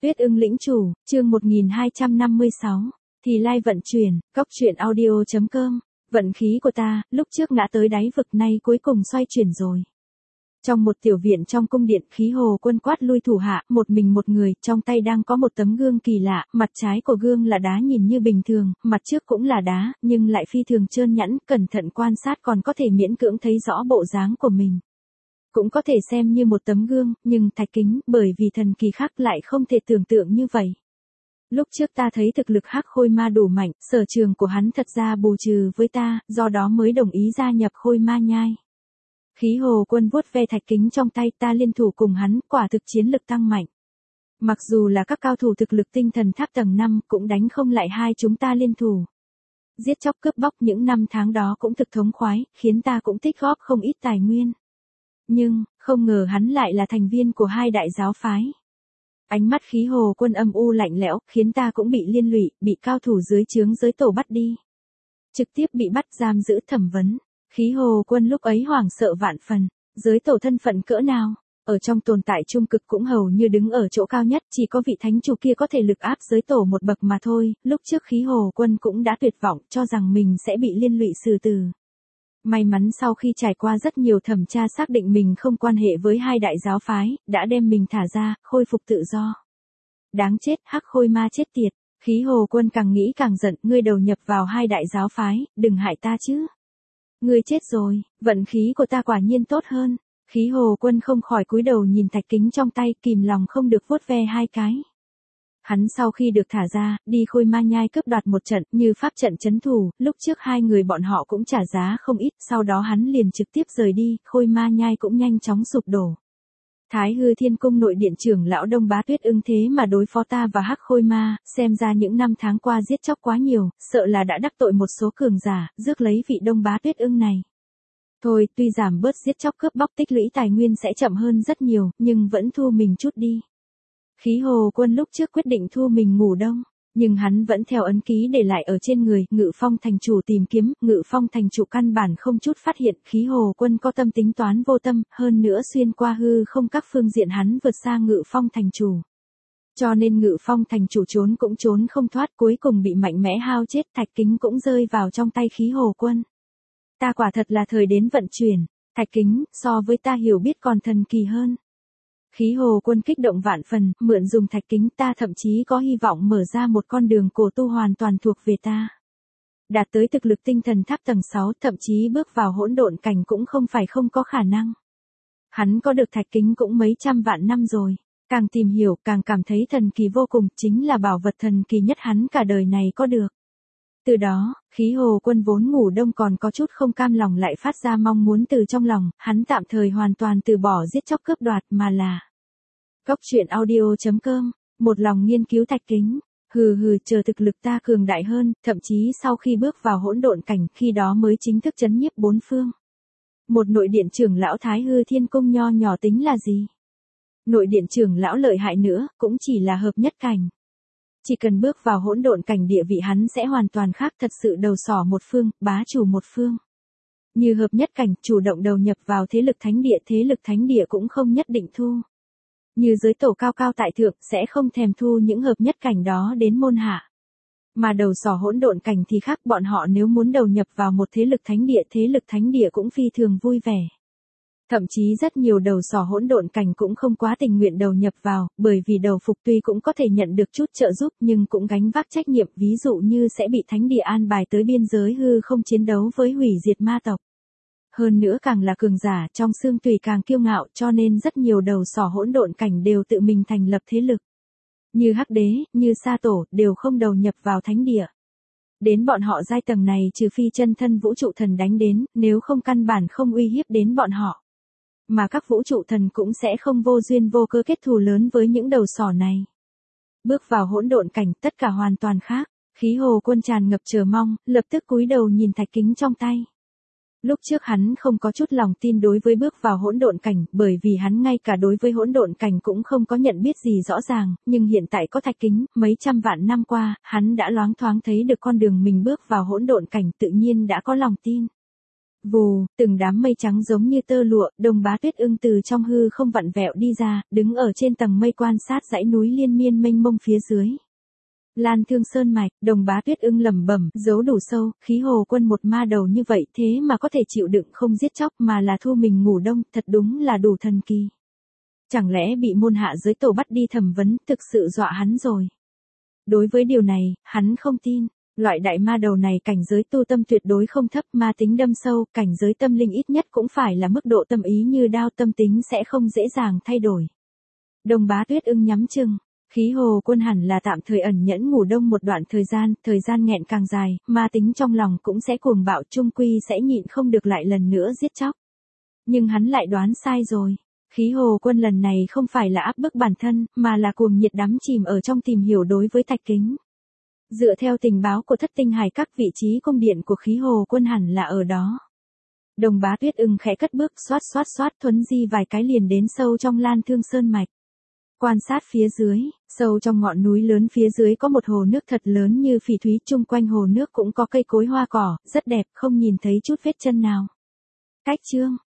Tuyết ưng lĩnh chủ, chương 1256, thì lai vận chuyển, cốc truyện audio.com, vận khí của ta, lúc trước ngã tới đáy vực nay cuối cùng xoay chuyển rồi. Trong một tiểu viện trong cung điện, Khí Hồ Quân quát lui thủ hạ, một mình một người, trong tay đang có một tấm gương kỳ lạ, mặt trái của gương là đá nhìn như bình thường, mặt trước cũng là đá, nhưng lại phi thường trơn nhẵn, cẩn thận quan sát còn có thể miễn cưỡng thấy rõ bộ dáng của mình. Cũng có thể xem như một tấm gương, nhưng thạch kính, bởi vì thần kỳ khác lại không thể tưởng tượng như vậy. Lúc trước ta thấy thực lực Hắc Khôi Ma đủ mạnh, sở trường của hắn thật ra bù trừ với ta, do đó mới đồng ý gia nhập Khôi Ma nhai. Khí Hồ Quân vuốt ve thạch kính trong tay, ta liên thủ cùng hắn, quả thực chiến lực tăng mạnh. Mặc dù là các cao thủ thực lực tinh thần tháp tầng 5 cũng đánh không lại hai chúng ta liên thủ. Giết chóc cướp bóc những năm tháng đó cũng thực thống khoái, khiến ta cũng tích góp không ít tài nguyên. Nhưng, không ngờ hắn lại là thành viên của hai đại giáo phái. Ánh mắt Khí Hồ Quân âm u lạnh lẽo, khiến ta cũng bị liên lụy, bị cao thủ dưới trướng giới tổ bắt đi. Trực tiếp bị bắt giam giữ thẩm vấn. Khí Hồ Quân lúc ấy hoảng sợ vạn phần, giới tổ thân phận cỡ nào, ở trong tồn tại trung cực cũng hầu như đứng ở chỗ cao nhất, chỉ có vị thánh chủ kia có thể lực áp giới tổ một bậc mà thôi, lúc trước Khí Hồ Quân cũng đã tuyệt vọng, cho rằng mình sẽ bị liên lụy xử tử. May mắn sau khi trải qua rất nhiều thẩm tra xác định mình không quan hệ với hai đại giáo phái, đã đem mình thả ra, khôi phục tự do. Đáng chết, Hắc Khôi Ma chết tiệt. Khí Hồ Quân càng nghĩ càng giận, ngươi đầu nhập vào hai đại giáo phái, đừng hại ta chứ. Ngươi chết rồi, vận khí của ta quả nhiên tốt hơn. Khí Hồ Quân không khỏi cúi đầu nhìn thạch kính trong tay, kìm lòng không được vuốt ve hai cái. Hắn sau khi được thả ra, đi Khôi Ma nhai cướp đoạt một trận, như pháp trận trấn thủ, lúc trước hai người bọn họ cũng trả giá không ít, sau đó hắn liền trực tiếp rời đi, Khôi Ma nhai cũng nhanh chóng sụp đổ. Thái Hư Thiên Cung nội điện trưởng lão Đông Bá Tuyết ưng thế mà đối phó ta và Hắc Khôi Ma, xem ra những năm tháng qua giết chóc quá nhiều, sợ là đã đắc tội một số cường giả, rước lấy vị Đông Bá Tuyết ưng này. Thôi, tuy giảm bớt giết chóc cướp bóc tích lũy tài nguyên sẽ chậm hơn rất nhiều, nhưng vẫn thu mình chút đi. Khí Hồ Quân lúc trước quyết định thu mình ngủ đông, nhưng hắn vẫn theo ấn ký để lại ở trên người, Ngự Phong thành chủ tìm kiếm, Ngự Phong thành chủ căn bản không chút phát hiện, Khí Hồ Quân có tâm tính toán vô tâm, hơn nữa xuyên qua hư không các phương diện hắn vượt xa Ngự Phong thành chủ. Cho nên Ngự Phong thành chủ trốn cũng trốn không thoát, cuối cùng bị mạnh mẽ hao chết, thạch kính cũng rơi vào trong tay Khí Hồ Quân. Ta quả thật là thời đến vận chuyển, thạch kính, so với ta hiểu biết còn thần kỳ hơn. Khí Hồ Quân kích động vạn phần, mượn dùng thạch kính, ta thậm chí có hy vọng mở ra một con đường cổ tu hoàn toàn thuộc về ta. Đạt tới thực lực tinh thần tháp tầng 6, thậm chí bước vào hỗn độn cảnh cũng không phải không có khả năng. Hắn có được thạch kính cũng mấy trăm vạn năm rồi, càng tìm hiểu càng cảm thấy thần kỳ vô cùng, chính là bảo vật thần kỳ nhất hắn cả đời này có được. Từ đó, Khí Hồ Quân vốn ngủ đông còn có chút không cam lòng lại phát ra mong muốn từ trong lòng, hắn tạm thời hoàn toàn từ bỏ giết chóc cướp đoạt mà là cốc truyện audio.com, một lòng nghiên cứu thạch kính, chờ thực lực ta cường đại hơn, thậm chí sau khi bước vào hỗn độn cảnh, khi đó mới chính thức chấn nhiếp bốn phương. Một nội điện trưởng lão Thái Hư Thiên Cung nho nhỏ tính là gì? Nội điện trưởng lão lợi hại nữa, cũng chỉ là hợp nhất cảnh. Chỉ cần bước vào hỗn độn cảnh địa vị hắn sẽ hoàn toàn khác, thật sự đầu sỏ một phương, bá chủ một phương. Như hợp nhất cảnh, chủ động đầu nhập vào thế lực thánh địa cũng không nhất định thu. Như giới tổ cao cao tại thượng sẽ không thèm thu những hợp nhất cảnh đó đến môn hạ. Mà đầu sỏ hỗn độn cảnh thì khác, bọn họ nếu muốn đầu nhập vào một thế lực thánh địa cũng phi thường vui vẻ. Thậm chí rất nhiều đầu sỏ hỗn độn cảnh cũng không quá tình nguyện đầu nhập vào, bởi vì đầu phục tuy cũng có thể nhận được chút trợ giúp nhưng cũng gánh vác trách nhiệm, ví dụ như sẽ bị thánh địa an bài tới biên giới hư không chiến đấu với hủy diệt ma tộc. Hơn nữa càng là cường giả trong xương tùy càng kiêu ngạo, cho nên rất nhiều đầu sỏ hỗn độn cảnh đều tự mình thành lập thế lực. Như Hắc Đế, như Sa Tổ, đều không đầu nhập vào thánh địa. Đến bọn họ giai tầng này trừ phi chân thân vũ trụ thần đánh đến, nếu không căn bản không uy hiếp đến bọn họ. Mà các vũ trụ thần cũng sẽ không vô duyên vô cớ kết thù lớn với những đầu sỏ này. Bước vào hỗn độn cảnh, tất cả hoàn toàn khác. Khí Hồ Quân tràn ngập chờ mong, lập tức cúi đầu nhìn thạch kính trong tay. Lúc trước hắn không có chút lòng tin đối với bước vào hỗn độn cảnh, bởi vì hắn ngay cả đối với hỗn độn cảnh cũng không có nhận biết gì rõ ràng, nhưng hiện tại có thạch kính, mấy trăm vạn năm qua, hắn đã loáng thoáng thấy được con đường mình bước vào hỗn độn cảnh, tự nhiên đã có lòng tin. Vù, từng đám mây trắng giống như tơ lụa, Đồng Bá Tuyết Ưng từ trong hư không vặn vẹo đi ra, đứng ở trên tầng mây quan sát dãy núi liên miên mênh mông phía dưới. Lan Thương Sơn mạch, Đồng Bá Tuyết Ưng lẩm bẩm, giấu đủ sâu, Khí Hồ Quân một ma đầu như vậy thế mà có thể chịu đựng không giết chóc mà là thu mình ngủ đông, thật đúng là đủ thần kỳ. Chẳng lẽ bị môn hạ giới tổ bắt đi thẩm vấn, thực sự dọa hắn rồi. Đối với điều này, hắn không tin. Loại đại ma đầu này cảnh giới tu tâm tuyệt đối không thấp, ma tính đâm sâu, cảnh giới tâm linh ít nhất cũng phải là mức độ tâm ý như đao, tâm tính sẽ không dễ dàng thay đổi. Đồng Bá Tuyết Ưng nhắm chừng, Khí Hồ Quân hẳn là tạm thời ẩn nhẫn ngủ đông một đoạn thời gian nghẹn càng dài, ma tính trong lòng cũng sẽ cuồng bạo, chung quy sẽ nhịn không được lại lần nữa giết chóc. Nhưng hắn lại đoán sai rồi. Khí Hồ Quân lần này không phải là áp bức bản thân, mà là cuồng nhiệt đắm chìm ở trong tìm hiểu đối với Thạch Kính. Dựa theo tình báo của Thất Tinh Hải các vị trí cung điện của Khí Hồ Quân hẳn là ở đó. Đồng Bá Tuyết Ưng khẽ cất bước xoát thuấn di vài cái liền đến sâu trong Lan Thương Sơn mạch. Quan sát phía dưới, sâu trong ngọn núi lớn phía dưới có một hồ nước thật lớn như phỉ thúy, chung quanh hồ nước cũng có cây cối hoa cỏ, rất đẹp, không nhìn thấy chút vết chân nào. Cách chương